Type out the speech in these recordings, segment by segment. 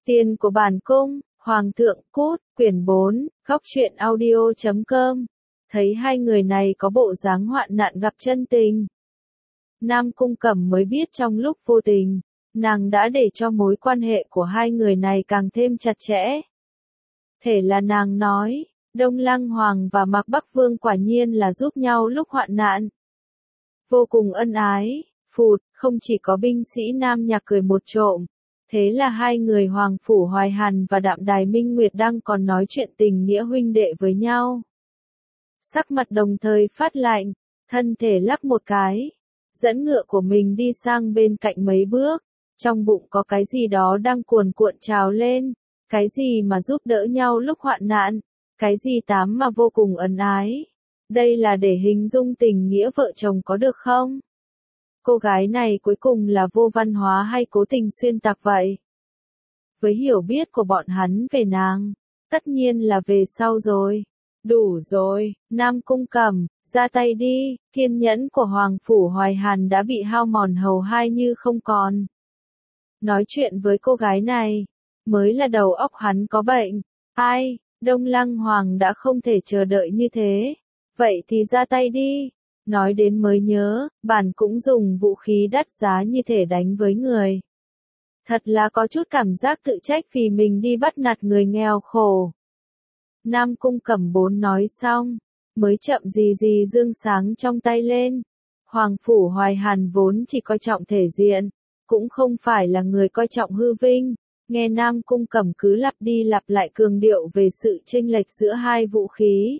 Tiền của bản cung, Hoàng thượng cút, quyển 4, góc truyện audio.com. Thấy hai người này có bộ dáng hoạn nạn gặp chân tình. Nam Cung Cẩm mới biết trong lúc vô tình, nàng đã để cho mối quan hệ của hai người này càng thêm chặt chẽ. Thể là nàng nói, Đông Lăng Hoàng và Mạc Bắc Vương quả nhiên là giúp nhau lúc hoạn nạn. Vô cùng ân ái, phụt, không chỉ có binh sĩ Nam Nhạc cười một trộm. Thế là hai người Hoàng Phủ Hoài Hàn và Đạm Đài Minh Nguyệt đang còn nói chuyện tình nghĩa huynh đệ với nhau. Sắc mặt đồng thời phát lạnh, thân thể lắc một cái, dẫn ngựa của mình đi sang bên cạnh mấy bước, trong bụng có cái gì đó đang cuồn cuộn trào lên, cái gì mà giúp đỡ nhau lúc hoạn nạn, cái gì tám mà vô cùng ân ái. Đây là để hình dung tình nghĩa vợ chồng có được không? Cô gái này cuối cùng là vô văn hóa hay cố tình xuyên tạc vậy? Với hiểu biết của bọn hắn về nàng, tất nhiên là về sau rồi. Đủ rồi, Nam Cung Cẩm, ra tay đi, kiên nhẫn của Hoàng Phủ Hoài Hàn đã bị hao mòn hầu hai như không còn. Nói chuyện với cô gái này, mới là đầu óc hắn có bệnh. Ai, Đông Lăng Hoàng đã không thể chờ đợi như thế. Vậy thì ra tay đi. Nói đến mới nhớ, bản cũng dùng vũ khí đắt giá như thể đánh với người. Thật là có chút cảm giác tự trách vì mình đi bắt nạt người nghèo khổ. Nam Cung Cẩm 4 nói xong, mới chậm gì dương sáng trong tay lên. Hoàng Phủ Hoài Hàn vốn chỉ coi trọng thể diện, cũng không phải là người coi trọng hư vinh. Nghe Nam Cung Cẩm cứ lặp đi lặp lại cường điệu về sự chênh lệch giữa hai vũ khí.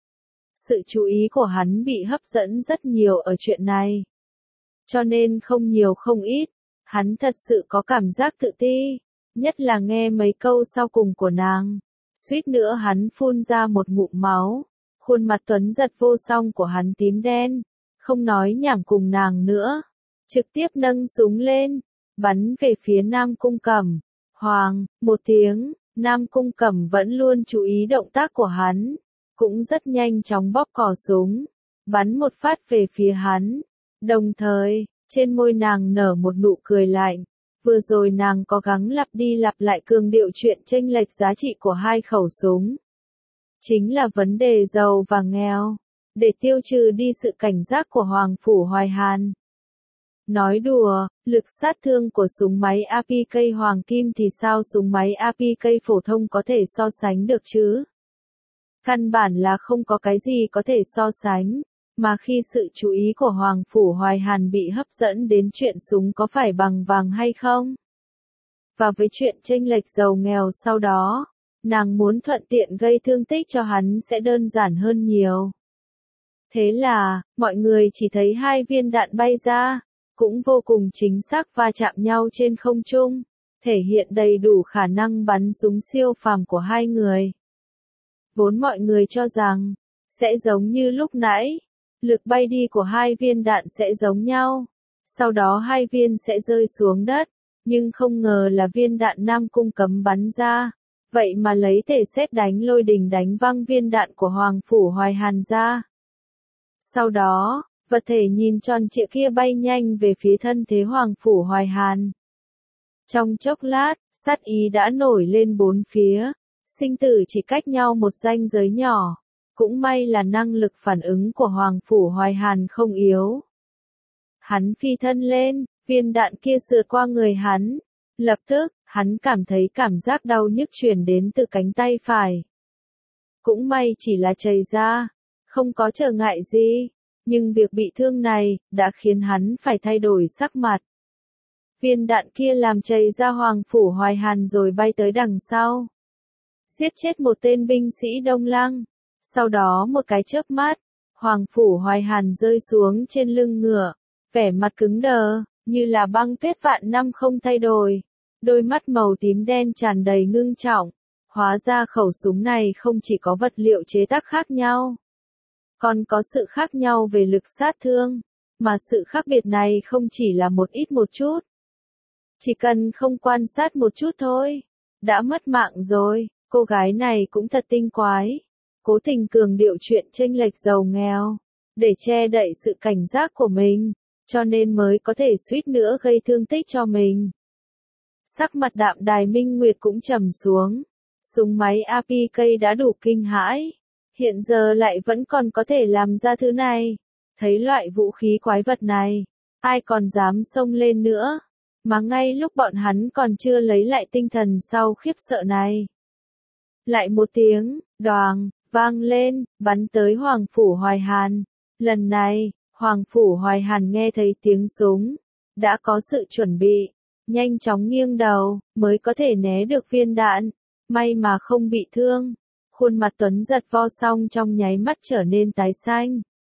Sự chú ý của hắn bị hấp dẫn rất nhiều ở chuyện này. Cho nên không nhiều không ít, hắn thật sự có cảm giác tự ti, nhất là nghe mấy câu sau cùng của nàng. Suýt nữa hắn phun ra một ngụm máu, khuôn mặt tuấn giật vô song của hắn tím đen, không nói nhảm cùng nàng nữa. Trực tiếp nâng súng lên, bắn về phía Nam Cung Cẩm. Hoàng, một tiếng, Nam Cung Cẩm vẫn luôn chú ý động tác của hắn. Cũng rất nhanh chóng bóp cò súng, bắn một phát về phía hắn. Đồng thời, trên môi nàng nở một nụ cười lạnh. Vừa rồi nàng có gắng lặp đi lặp lại cường điệu chuyện chênh lệch giá trị của hai khẩu súng. Chính là vấn đề giàu và nghèo, để tiêu trừ đi sự cảnh giác của Hoàng Phủ Hoài Hàn. Nói đùa, lực sát thương của súng máy APK Hoàng Kim thì sao súng máy APK phổ thông có thể so sánh được chứ? Căn bản là không có cái gì có thể so sánh, mà khi sự chú ý của Hoàng Phủ Hoài Hàn bị hấp dẫn đến chuyện súng có phải bằng vàng hay không. Và với chuyện chênh lệch giàu nghèo sau đó, nàng muốn thuận tiện gây thương tích cho hắn sẽ đơn giản hơn nhiều. Thế là, mọi người chỉ thấy hai viên đạn bay ra, cũng vô cùng chính xác va chạm nhau trên không trung, thể hiện đầy đủ khả năng bắn súng siêu phàm của hai người. Vốn mọi người cho rằng, sẽ giống như lúc nãy, lực bay đi của hai viên đạn sẽ giống nhau, sau đó hai viên sẽ rơi xuống đất, nhưng không ngờ là viên đạn Nam Cung Cẩm bắn ra, vậy mà lấy thể sét đánh lôi đình đánh văng viên đạn của Hoàng Phủ Hoài Hàn ra. Sau đó, vật thể nhìn tròn trịa kia bay nhanh về phía thân thế Hoàng Phủ Hoài Hàn. Trong chốc lát, sát ý đã nổi lên bốn phía. Sinh tử chỉ cách nhau một ranh giới nhỏ, cũng may là năng lực phản ứng của Hoàng Phủ Hoài Hàn không yếu. Hắn phi thân lên, viên đạn kia sượt qua người hắn. Lập tức, hắn cảm thấy cảm giác đau nhức truyền đến từ cánh tay phải. Cũng may chỉ là chảy ra, không có trở ngại gì, nhưng việc bị thương này, đã khiến hắn phải thay đổi sắc mặt. Viên đạn kia làm chảy ra Hoàng Phủ Hoài Hàn rồi bay tới đằng sau. Giết chết một tên binh sĩ Đông Lăng. Sau đó một cái chớp mắt, Hoàng Phủ Hoài Hàn rơi xuống trên lưng ngựa, vẻ mặt cứng đờ, như là băng tuyết vạn năm không thay đổi. Đôi mắt màu tím đen tràn đầy ngưng trọng. Hóa ra khẩu súng này không chỉ có vật liệu chế tác khác nhau, còn có sự khác nhau về lực sát thương, mà sự khác biệt này không chỉ là một ít một chút. Chỉ cần không quan sát một chút thôi, đã mất mạng rồi. Cô gái này cũng thật tinh quái, cố tình cường điệu chuyện chênh lệch giàu nghèo, để che đậy sự cảnh giác của mình, cho nên mới có thể suýt nữa gây thương tích cho mình. Sắc mặt Đạm Đài Minh Nguyệt cũng trầm xuống. Súng máy APK đã đủ kinh hãi. Hiện giờ lại vẫn còn có thể làm ra thứ này. Thấy loại vũ khí quái vật này, ai còn dám xông lên nữa. Mà ngay lúc bọn hắn còn chưa lấy lại tinh thần sau khiếp sợ này. Lại một tiếng, đoàng, vang lên, bắn tới Hoàng Phủ Hoài Hàn. Lần này, Hoàng Phủ Hoài Hàn nghe thấy tiếng súng. Đã có sự chuẩn bị. Nhanh chóng nghiêng đầu, mới có thể né được viên đạn. May mà không bị thương. Khuôn mặt Tuấn Giật Vo Song trong nháy mắt trở nên tái xanh.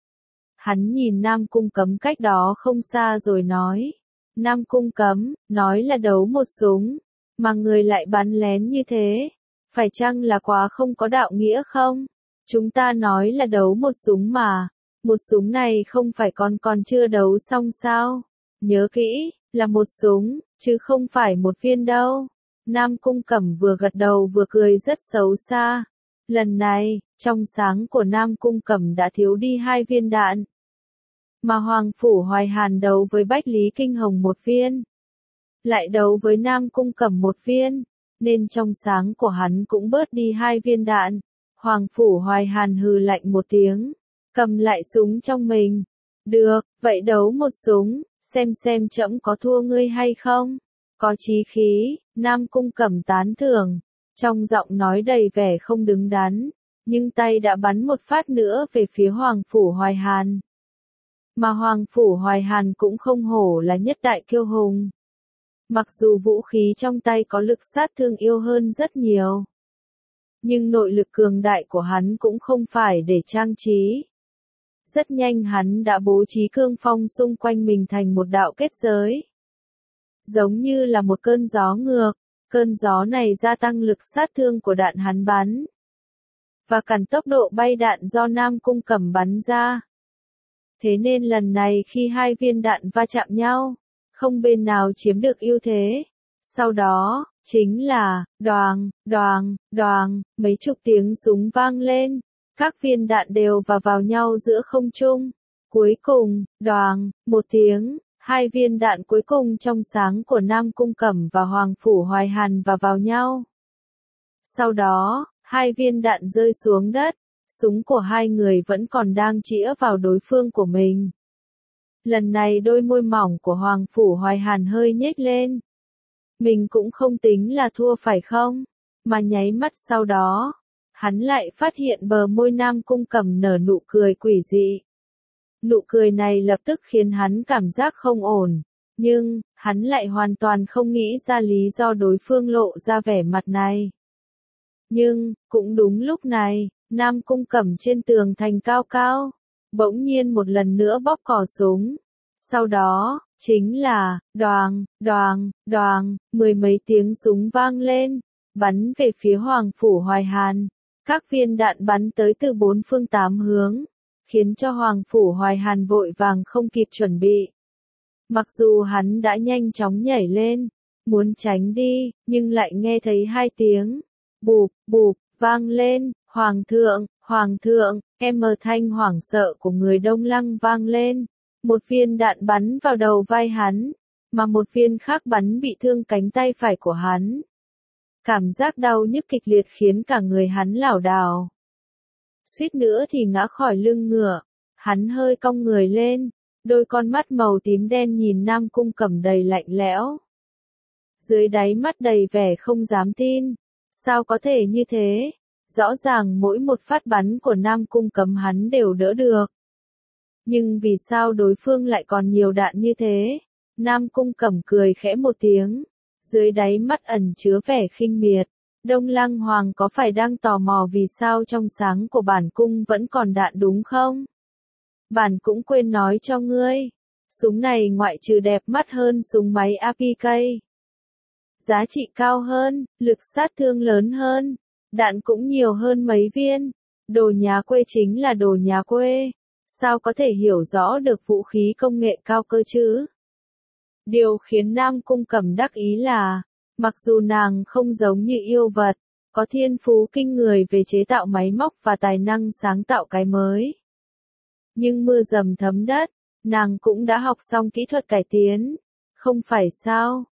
Hắn nhìn Nam Cung Cấm cách đó không xa rồi nói. Nam Cung Cấm, nói là đấu một súng. Mà người lại bắn lén như thế. Phải chăng là quá không có đạo nghĩa không? Chúng ta nói là đấu một súng mà. Một súng này không phải còn chưa đấu xong sao? Nhớ kỹ, là một súng, chứ không phải một viên đâu. Nam Cung Cẩm vừa gật đầu vừa cười rất xấu xa. Lần này, trong sáng của Nam Cung Cẩm đã thiếu đi 2 viên đạn. Mà Hoàng Phủ Hoài Hàn đấu với Bách Lý Kinh Hồng 1 viên. Lại đấu với Nam Cung Cẩm 1 viên. Nên trong sáng của hắn cũng bớt đi 2 viên đạn. Hoàng Phủ Hoài Hàn hừ lạnh một tiếng. Cầm lại súng trong mình. Được, vậy đấu một súng. Xem trẫm có thua ngươi hay không? Có chí khí, Nam Cung Cẩm tán thưởng. Trong giọng nói đầy vẻ không đứng đắn. Nhưng tay đã bắn một phát nữa về phía Hoàng Phủ Hoài Hàn. Mà Hoàng Phủ Hoài Hàn cũng không hổ là nhất đại kiêu hùng. Mặc dù vũ khí trong tay có lực sát thương yêu hơn rất nhiều. Nhưng nội lực cường đại của hắn cũng không phải để trang trí. Rất nhanh hắn đã bố trí cương phong xung quanh mình thành một đạo kết giới. Giống như là một cơn gió ngược, cơn gió này gia tăng lực sát thương của đạn hắn bắn. Và cản tốc độ bay đạn do Nam Cung Cẩm bắn ra. Thế nên lần này khi 2 viên đạn va chạm nhau, không bên nào chiếm được ưu thế. Sau đó, chính là, đoàng, đoàng, đoàng, mấy chục tiếng súng vang lên. Các viên đạn đều vào nhau giữa không trung. Cuối cùng, đoàng, một tiếng, 2 viên đạn cuối cùng trong sáng của Nam Cung Cẩm và Hoàng Phủ Hoài Hàn vào nhau. Sau đó, 2 viên đạn rơi xuống đất. Súng của 2 người vẫn còn đang chĩa vào đối phương của mình. Lần này đôi môi mỏng của Hoàng Phủ Hoài Hàn hơi nhếch lên. Mình cũng không tính là thua phải không? Mà nháy mắt sau đó, hắn lại phát hiện bờ môi Nam Cung Cẩm nở nụ cười quỷ dị. Nụ cười này lập tức khiến hắn cảm giác không ổn. Nhưng, hắn lại hoàn toàn không nghĩ ra lý do đối phương lộ ra vẻ mặt này. Nhưng, cũng đúng lúc này, Nam Cung Cẩm trên tường thành cao cao, bỗng nhiên một lần nữa bóp cò súng. Sau đó, chính là, đoàng, đoàng, đoàng, 10 mấy tiếng súng vang lên, bắn về phía Hoàng Phủ Hoài Hàn. Các viên đạn bắn tới từ 4 phương 8 hướng, khiến cho Hoàng Phủ Hoài Hàn vội vàng không kịp chuẩn bị. Mặc dù hắn đã nhanh chóng nhảy lên, muốn tránh đi, nhưng lại nghe thấy 2 tiếng, bụp, bụp, vang lên. Hoàng thượng, âm thanh hoảng sợ của người Đông Lăng vang lên. Một viên đạn bắn vào đầu vai hắn, mà một viên khác bắn bị thương cánh tay phải của hắn. Cảm giác đau nhức kịch liệt khiến cả người hắn lảo đảo. Suýt nữa thì ngã khỏi lưng ngựa, hắn hơi cong người lên, đôi con mắt màu tím đen nhìn Nam Cung Cẩm đầy lạnh lẽo. Dưới đáy mắt đầy vẻ không dám tin, sao có thể như thế? Rõ ràng mỗi một phát bắn của Nam Cung Cẩm hắn đều đỡ được. Nhưng vì sao đối phương lại còn nhiều đạn như thế? Nam Cung Cẩm cười khẽ một tiếng, dưới đáy mắt ẩn chứa vẻ khinh miệt. Đông Lăng Hoàng có phải đang tò mò vì sao trong sáng của bản cung vẫn còn đạn đúng không? Bản cũng quên nói cho ngươi. Súng này ngoại trừ đẹp mắt hơn súng máy APK. Giá trị cao hơn, lực sát thương lớn hơn. Đạn cũng nhiều hơn mấy viên. Đồ nhà quê chính là đồ nhà quê. Sao có thể hiểu rõ được vũ khí công nghệ cao cơ chứ? Điều khiến Nam Cung Cẩm đắc ý là, mặc dù nàng không giống như yêu vật, có thiên phú kinh người về chế tạo máy móc và tài năng sáng tạo cái mới. Nhưng mưa dầm thấm đất, nàng cũng đã học xong kỹ thuật cải tiến. Không phải sao,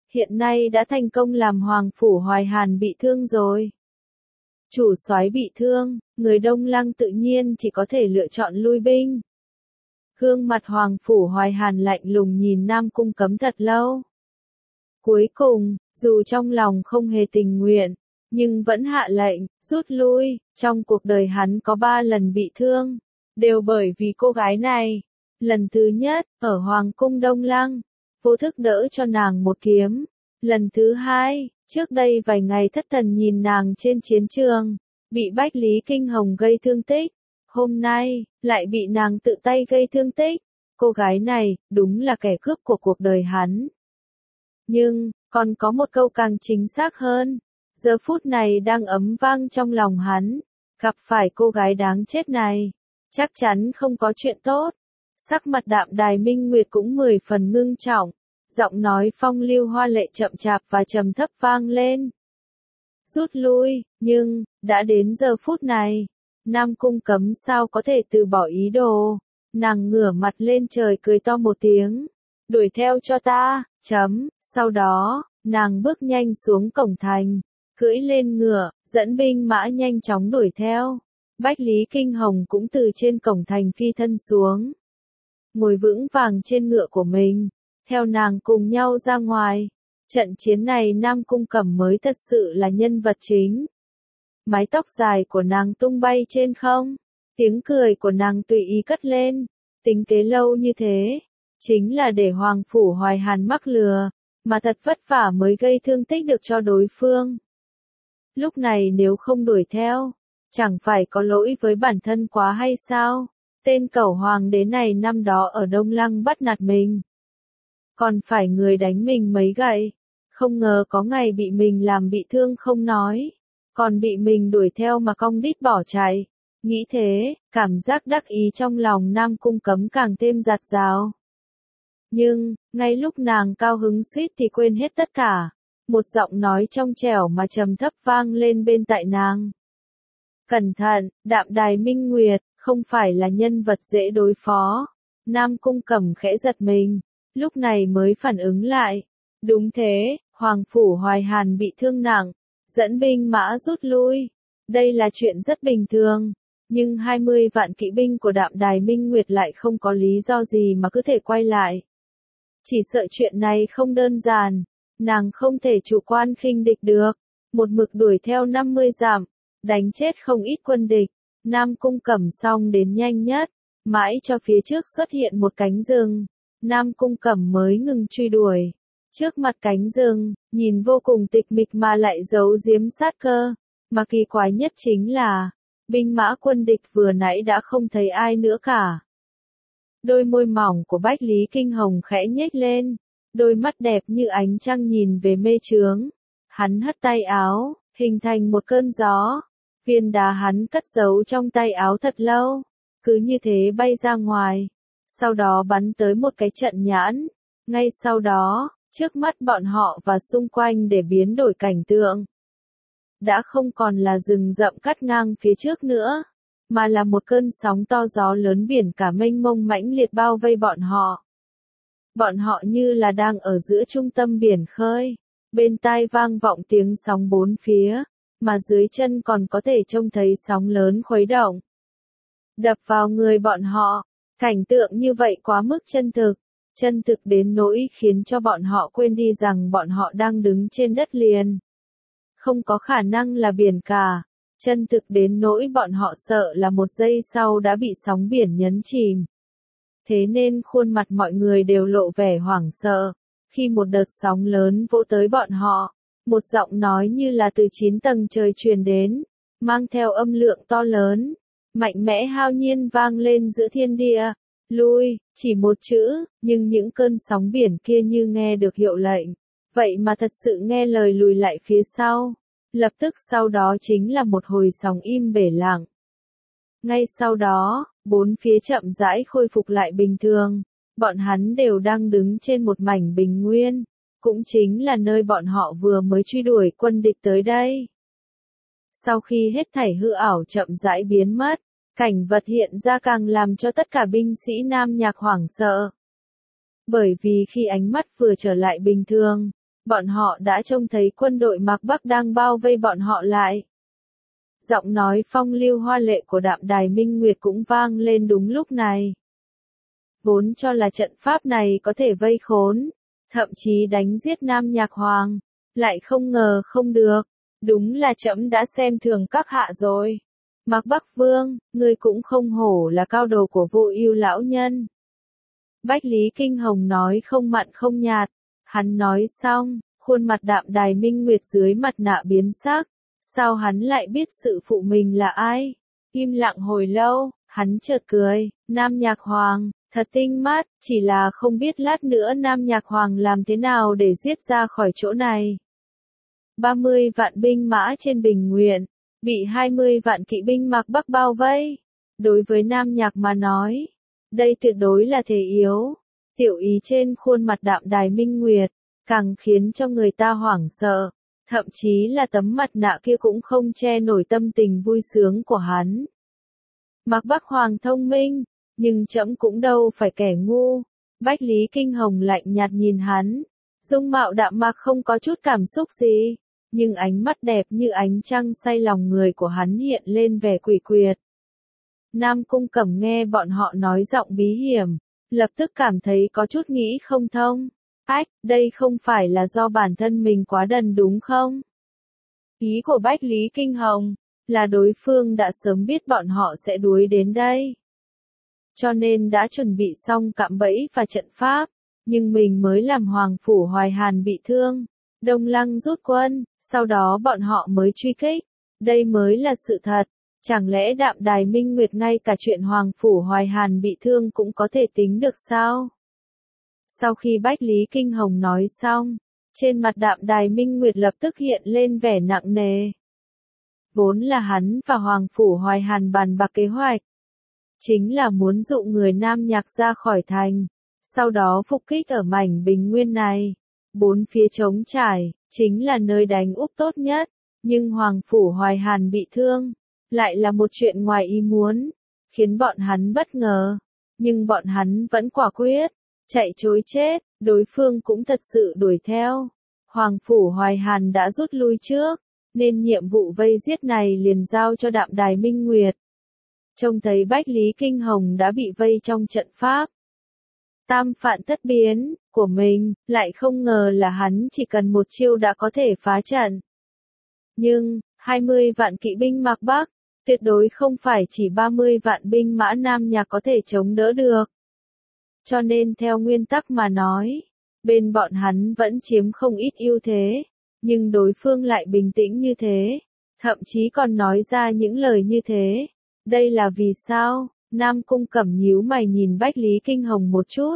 hiện nay đã thành công làm Hoàng Phủ Hoài Hàn bị thương rồi. Chủ soái bị thương, người Đông Lăng tự nhiên chỉ có thể lựa chọn lui binh. Gương mặt Hoàng Phủ Hoài Hàn lạnh lùng nhìn Nam Cung Cấm thật lâu. Cuối cùng, dù trong lòng không hề tình nguyện, nhưng vẫn hạ lệnh, rút lui. Trong cuộc đời hắn có 3 lần bị thương, đều bởi vì cô gái này. Lần thứ nhất, ở Hoàng cung Đông Lăng, vô thức đỡ cho nàng một kiếm. Lần thứ hai, trước đây vài ngày thất thần nhìn nàng trên chiến trường, bị Bách Lý Kinh Hồng gây thương tích. Hôm nay, lại bị nàng tự tay gây thương tích. Cô gái này, đúng là kẻ cướp của cuộc đời hắn. Nhưng, còn có một câu càng chính xác hơn. Giờ phút này đang ấm vang trong lòng hắn. Gặp phải cô gái đáng chết này, chắc chắn không có chuyện tốt. Sắc mặt Đạm Đài Minh Nguyệt cũng 10 phần ngưng trọng. Giọng nói phong lưu hoa lệ chậm chạp và trầm thấp vang lên. Rút lui, nhưng, đã đến giờ phút này. Nam Cung Cấm sao có thể từ bỏ ý đồ. Nàng ngửa mặt lên trời cười to một tiếng. Đuổi theo cho ta, chấm. Sau đó, nàng bước nhanh xuống cổng thành. Cưỡi lên ngựa, dẫn binh mã nhanh chóng đuổi theo. Bách Lý Kinh Hồng cũng từ trên cổng thành phi thân xuống. Ngồi vững vàng trên ngựa của mình. Theo nàng cùng nhau ra ngoài. Trận chiến này Nam Cung Cẩm mới thật sự là nhân vật chính. Mái tóc dài của nàng tung bay trên không. Tiếng cười của nàng tùy ý cất lên. Tính kế lâu như thế. Chính là để Hoàng Phủ Hoài Hàn mắc lừa. Mà thật vất vả mới gây thương tích được cho đối phương. Lúc này nếu không đuổi theo. Chẳng phải có lỗi với bản thân quá hay sao? Tên cẩu hoàng đế này năm đó ở Đông Lăng bắt nạt mình. Còn phải người đánh mình mấy gậy. Không ngờ có ngày bị mình làm bị thương không nói. Còn bị mình đuổi theo mà cong đít bỏ chạy. Nghĩ thế, cảm giác đắc ý trong lòng Nam Cung Cấm càng thêm dạt dào. Nhưng, ngay lúc nàng cao hứng suýt thì quên hết tất cả. Một giọng nói trong trẻo mà trầm thấp vang lên bên tai nàng. Cẩn thận, Đạm Đài Minh Nguyệt, không phải là nhân vật dễ đối phó. Nam Cung Cẩm khẽ giật mình, lúc này mới phản ứng lại. Đúng thế, Hoàng Phủ Hoài Hàn bị thương nặng, dẫn binh mã rút lui. Đây là chuyện rất bình thường, nhưng 20 vạn kỵ binh của Đạm Đài Minh Nguyệt lại không có lý do gì mà cứ thể quay lại. Chỉ sợ chuyện này không đơn giản, nàng không thể chủ quan khinh địch được. Một mực đuổi theo 50 dặm, đánh chết không ít quân địch. Nam Cung Cẩm xong đến nhanh nhất, mãi cho phía trước xuất hiện một cánh rừng. Nam Cung Cẩm mới ngừng truy đuổi. Trước mặt cánh rừng, nhìn vô cùng tịch mịch mà lại giấu giếm sát cơ. Mà kỳ quái nhất chính là, binh mã quân địch vừa nãy đã không thấy ai nữa cả. Đôi môi mỏng của Bách Lý Kinh Hồng khẽ nhếch lên, đôi mắt đẹp như ánh trăng nhìn về mê trướng. Hắn hất tay áo, hình thành một cơn gió. Viên đá hắn cất giấu trong tay áo thật lâu, cứ như thế bay ra ngoài. Sau đó bắn tới một cái trận nhãn. Ngay sau đó, trước mắt bọn họ và xung quanh để biến đổi cảnh tượng. Đã không còn là rừng rậm cắt ngang phía trước nữa, mà là một cơn sóng to gió lớn biển cả mênh mông mãnh liệt bao vây bọn họ. Bọn họ như là đang ở giữa trung tâm biển khơi, bên tai vang vọng tiếng sóng bốn phía, mà dưới chân còn có thể trông thấy sóng lớn khuấy động. Đập vào người bọn họ, cảnh tượng như vậy quá mức chân thực đến nỗi khiến cho bọn họ quên đi rằng bọn họ đang đứng trên đất liền. Không có khả năng là biển cả, chân thực đến nỗi bọn họ sợ là một giây sau đã bị sóng biển nhấn chìm. Thế nên khuôn mặt mọi người đều lộ vẻ hoảng sợ, khi một đợt sóng lớn vỗ tới bọn họ, một giọng nói như là từ 9 tầng trời truyền đến, mang theo âm lượng to lớn, mạnh mẽ hao nhiên vang lên giữa thiên địa. Lui, chỉ một chữ, nhưng những cơn sóng biển kia như nghe được hiệu lệnh, vậy mà thật sự nghe lời lùi lại phía sau. Lập tức sau đó chính là một hồi sóng im bể lặng. Ngay sau đó, bốn phía chậm rãi khôi phục lại bình thường. Bọn hắn đều đang đứng trên một mảnh bình nguyên, cũng chính là nơi bọn họ vừa mới truy đuổi quân địch tới đây. Sau khi hết thảy hư ảo chậm rãi biến mất, cảnh vật hiện ra càng làm cho tất cả binh sĩ Nam Nhạc hoảng sợ. Bởi vì khi ánh mắt vừa trở lại bình thường, bọn họ đã trông thấy quân đội Mạc Bắc đang bao vây bọn họ lại. Giọng nói phong lưu hoa lệ của Đạm Đài Minh Nguyệt cũng vang lên đúng lúc này. Vốn cho là trận pháp này có thể vây khốn, thậm chí đánh giết Nam Nhạc Hoàng, lại không ngờ không được. Đúng là trẫm đã xem thường các hạ rồi. Mạc Bắc Vương, ngươi cũng không hổ là cao đồ của Vô Ưu lão nhân. Bách Lý Kinh Hồng nói không mặn không nhạt. Hắn nói xong, khuôn mặt Đạm Đài Minh Nguyệt dưới mặt nạ biến sắc. Sao hắn lại biết sự phụ mình là ai? Im lặng hồi lâu, hắn chợt cười, Nam Nhạc Hoàng, thật tinh mắt, chỉ là không biết lát nữa Nam Nhạc Hoàng làm thế nào để giết ra khỏi chỗ này. 30 vạn binh mã trên Bình Nguyên, bị 20 vạn kỵ binh Mạc Bắc bao vây. Đối với Nam Nhạc mà nói, đây tuyệt đối là thế yếu. Tiểu ý trên khuôn mặt Đạm Đài Minh Nguyệt, càng khiến cho người ta hoảng sợ. Thậm chí là tấm mặt nạ kia cũng không che nổi tâm tình vui sướng của hắn. Mạc Bắc Hoàng thông minh, nhưng trẫm cũng đâu phải kẻ ngu. Bách Lý Kinh Hồng lạnh nhạt nhìn hắn. Dung mạo đạm mạc không có chút cảm xúc gì. Nhưng ánh mắt đẹp như ánh trăng say lòng người của hắn hiện lên vẻ quỷ quyệt. Nam Cung Cẩm nghe bọn họ nói giọng bí hiểm, lập tức cảm thấy có chút nghĩ không thông. Ách, đây không phải là do bản thân mình quá đần đúng không? Ý của Bách Lý Kinh Hồng là đối phương đã sớm biết bọn họ sẽ đuổi đến đây. Cho nên đã chuẩn bị xong cạm bẫy và trận pháp, nhưng mình mới làm Hoàng Phủ Hoài Hàn bị thương. Đông Lăng rút quân, sau đó bọn họ mới truy kích. Đây mới là sự thật. Chẳng lẽ Đạm Đài Minh Nguyệt ngay cả chuyện Hoàng Phủ Hoài Hàn bị thương cũng có thể tính được sao? Sau khi Bách Lý Kinh Hồng nói xong, trên mặt Đạm Đài Minh Nguyệt lập tức hiện lên vẻ nặng nề. Vốn là hắn và Hoàng Phủ Hoài Hàn bàn bạc kế hoạch. Chính là muốn dụ người Nam Nhạc ra khỏi thành, sau đó phục kích ở mảnh Bình Nguyên này. Bốn phía trống trải, chính là nơi đánh úp tốt nhất, nhưng Hoàng Phủ Hoài Hàn bị thương, lại là một chuyện ngoài ý muốn, khiến bọn hắn bất ngờ, nhưng bọn hắn vẫn quả quyết, chạy trối chết, đối phương cũng thật sự đuổi theo. Hoàng Phủ Hoài Hàn đã rút lui trước, nên nhiệm vụ vây giết này liền giao cho Đạm Đài Minh Nguyệt. Trông thấy Bách Lý Kinh Hồng đã bị vây trong trận pháp. Tam phạn thất biến của mình, lại không ngờ là hắn chỉ cần một chiêu đã có thể phá trận. Nhưng, 20 vạn kỵ binh Mạc Bắc, tuyệt đối không phải chỉ 30 vạn binh mã Nam Nhạc có thể chống đỡ được. Cho nên theo nguyên tắc mà nói, bên bọn hắn vẫn chiếm không ít ưu thế, nhưng đối phương lại bình tĩnh như thế, thậm chí còn nói ra những lời như thế. Đây là vì sao? Nam Cung Cẩm nhíu mày nhìn Bách Lý Kinh Hồng một chút.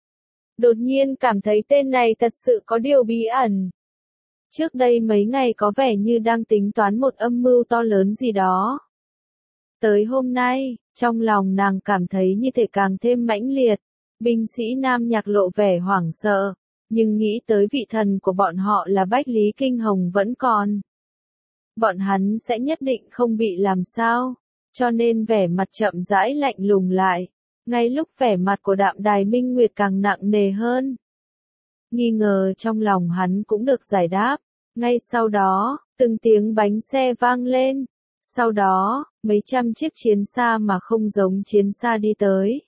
Đột nhiên cảm thấy tên này thật sự có điều bí ẩn. Trước đây mấy ngày có vẻ như đang tính toán một âm mưu to lớn gì đó. Tới hôm nay, trong lòng nàng cảm thấy như thể càng thêm mãnh liệt. Binh sĩ Nam Nhạc lộ vẻ hoảng sợ, nhưng nghĩ tới vị thần của bọn họ là Bách Lý Kinh Hồng vẫn còn. Bọn hắn sẽ nhất định không bị làm sao, cho nên vẻ mặt chậm rãi lạnh lùng lại. Ngay lúc vẻ mặt của Đạm Đài Minh Nguyệt càng nặng nề hơn. Nghi ngờ trong lòng hắn cũng được giải đáp. Ngay sau đó, từng tiếng bánh xe vang lên. Sau đó, mấy trăm chiếc chiến xa mà không giống chiến xa đi tới.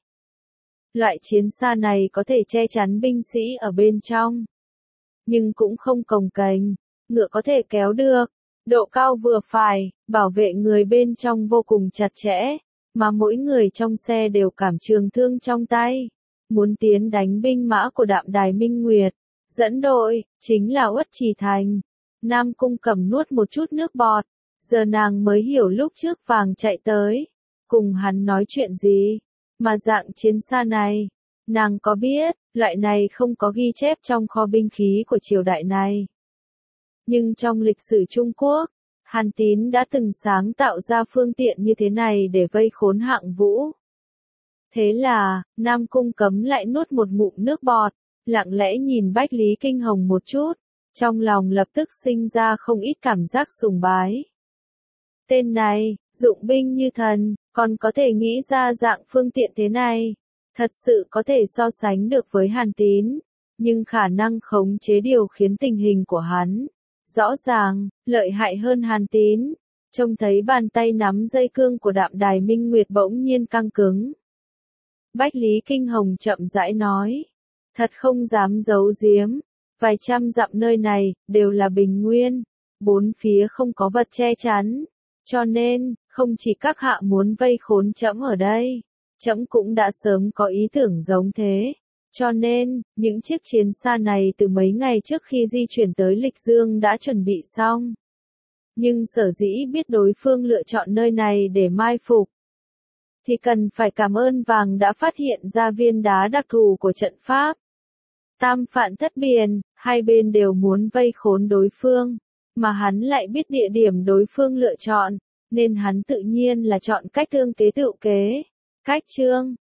Loại chiến xa này có thể che chắn binh sĩ ở bên trong. Nhưng cũng không cồng kềnh, ngựa có thể kéo được. Độ cao vừa phải, bảo vệ người bên trong vô cùng chặt chẽ. Mà mỗi người trong xe đều cảm trường thương trong tay. Muốn tiến đánh binh mã của Đạm Đài Minh Nguyệt. Dẫn đội, chính là Uất Trì Thành. Nam Cung Cẩm nuốt một chút nước bọt. Giờ nàng mới hiểu lúc trước Vàng chạy tới. Cùng hắn nói chuyện gì. Mà dạng chiến xa này. Nàng có biết, loại này không có ghi chép trong kho binh khí của triều đại này. Nhưng trong lịch sử Trung Quốc, Hàn Tín đã từng sáng tạo ra phương tiện như thế này để vây khốn Hạng Vũ. Thế là, Nam Cung Cẩm lại nuốt một ngụm nước bọt, lặng lẽ nhìn Bách Lý Kinh Hồng một chút, trong lòng lập tức sinh ra không ít cảm giác sùng bái. Tên này, dụng binh như thần, còn có thể nghĩ ra dạng phương tiện thế này, thật sự có thể so sánh được với Hàn Tín. nhưng khả năng khống chế điều khiến tình hình của hắn rõ ràng lợi hại hơn Hàn Tín. Trông thấy bàn tay nắm dây cương của Đạm Đài Minh Nguyệt bỗng nhiên căng cứng. Bách Lý Kinh Hồng chậm rãi nói, thật không dám giấu giếm, vài trăm dặm nơi này đều là bình nguyên, bốn phía không có vật che chắn, cho nên không chỉ các hạ muốn vây khốn trẫm ở đây, trẫm cũng đã sớm có ý tưởng giống thế. Cho nên, những chiếc chiến xa này từ mấy ngày trước khi di chuyển tới Lịch Dương đã chuẩn bị xong. Nhưng sở dĩ biết đối phương lựa chọn nơi này để mai phục, thì cần phải cảm ơn Vàng đã phát hiện ra viên đá đặc thù của trận pháp. Tam phạn thất biên, hai bên đều muốn vây khốn đối phương, mà hắn lại biết địa điểm đối phương lựa chọn, nên hắn tự nhiên là chọn cách thương kế tự kế. Cách chương